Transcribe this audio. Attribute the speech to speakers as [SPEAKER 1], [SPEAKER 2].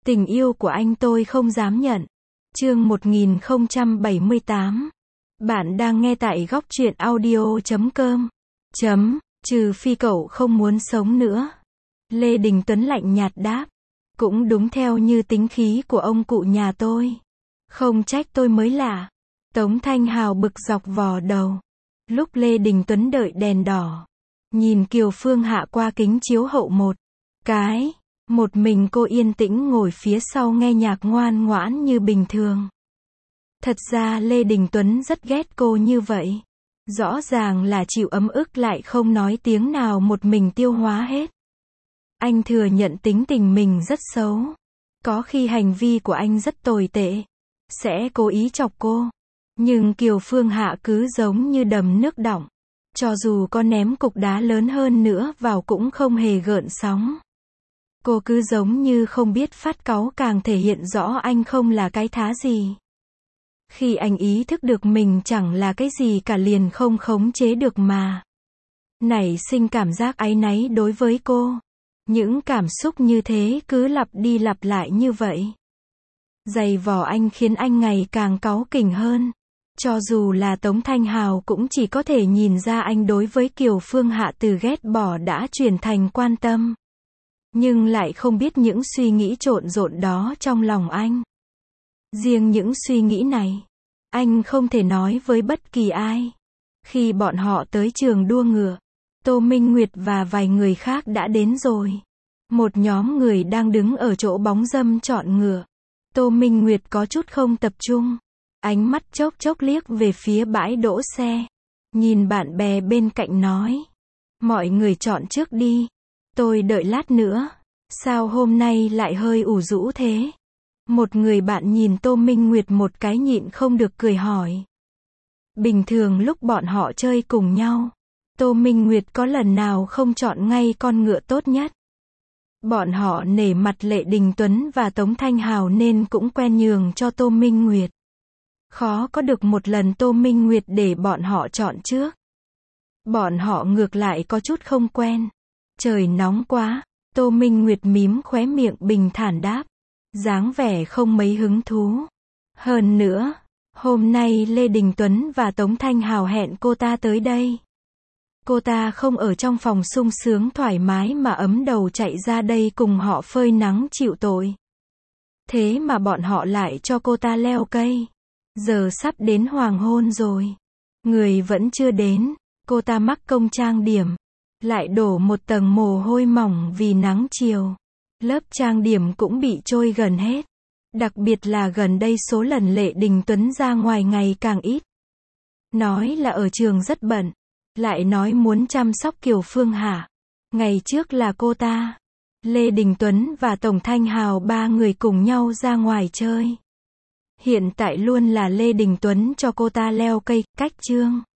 [SPEAKER 1] Tình yêu của anh tôi không dám nhận. Chương 1078. Bạn đang nghe tại góc truyện audio.com. Trừ phi cậu không muốn sống nữa. Lê Đình Tuấn lạnh nhạt đáp. Cũng đúng theo như tính khí của ông cụ nhà tôi. Không trách tôi mới lạ. Tống Thanh Hào bực dọc vò đầu. Lúc Lê Đình Tuấn đợi đèn đỏ, nhìn Kiều Phương Hạ qua kính chiếu hậu một mình cô yên tĩnh ngồi phía sau nghe nhạc ngoan ngoãn như bình thường. Thật ra Lê Đình Tuấn rất ghét cô như vậy. Rõ ràng là chịu ấm ức lại không nói tiếng nào, một mình tiêu hóa hết. Anh thừa nhận tính tình mình rất xấu. Có khi hành vi của anh rất tồi tệ. Sẽ cố ý chọc cô. Nhưng Kiều Phương Hạ cứ giống như đầm nước đọng. Cho dù có ném cục đá lớn hơn nữa vào cũng không hề gợn sóng. Cô cứ giống như không biết phát cáu, càng thể hiện rõ anh không là cái thá gì. Khi anh ý thức được mình chẳng là cái gì cả liền không khống chế được mà nảy sinh cảm giác áy náy đối với cô. Những cảm xúc như thế cứ lặp đi lặp lại như vậy. Giày vò anh khiến anh ngày càng cáu kỉnh hơn. Cho dù là Tống Thanh Hào cũng chỉ có thể nhìn ra anh đối với Kiều Phương Hạ từ ghét bỏ đã chuyển thành quan tâm. Nhưng lại không biết những suy nghĩ trộn rộn đó trong lòng anh. Riêng những suy nghĩ này, anh không thể nói với bất kỳ ai. Khi bọn họ tới trường đua ngựa, Tô Minh Nguyệt và vài người khác đã đến rồi. Một nhóm người đang đứng ở chỗ bóng râm chọn ngựa. Tô Minh Nguyệt có chút không tập trung. Ánh mắt chốc chốc liếc về phía bãi đỗ xe. Nhìn bạn bè bên cạnh nói. Mọi người chọn trước đi. Tôi đợi lát nữa. Sao hôm nay lại hơi ủ rũ thế? Một người bạn nhìn Tô Minh Nguyệt một cái nhịn không được cười hỏi. Bình thường lúc bọn họ chơi cùng nhau, Tô Minh Nguyệt có lần nào không chọn ngay con ngựa tốt nhất? Bọn họ nể mặt Lê Đình Tuấn và Tống Thanh Hào nên cũng quen nhường cho Tô Minh Nguyệt. Khó có được một lần Tô Minh Nguyệt để bọn họ chọn trước. Bọn họ ngược lại có chút không quen. Trời nóng quá, Tô Minh Nguyệt mím khóe miệng bình thản đáp. Dáng vẻ không mấy hứng thú. Hơn nữa, hôm nay Lê Đình Tuấn và Tống Thanh Hào hẹn cô ta tới đây. Cô ta không ở trong phòng sung sướng thoải mái mà ấm đầu chạy ra đây cùng họ phơi nắng chịu tội. Thế mà bọn họ lại cho cô ta leo cây. Giờ sắp đến hoàng hôn rồi. Người vẫn chưa đến. Cô ta mắc công trang điểm. Lại đổ một tầng mồ hôi mỏng vì nắng chiều. Lớp trang điểm cũng bị trôi gần hết. Đặc biệt là gần đây số lần Lê Đình Tuấn ra ngoài ngày càng ít. Nói là ở trường rất bận. Lại nói muốn chăm sóc Kiều Phương Hạ. Ngày trước là cô ta, Lê Đình Tuấn và Tổng Thanh Hào ba người cùng nhau ra ngoài chơi. Hiện tại luôn là Lê Đình Tuấn cho cô ta leo cây, cách chương.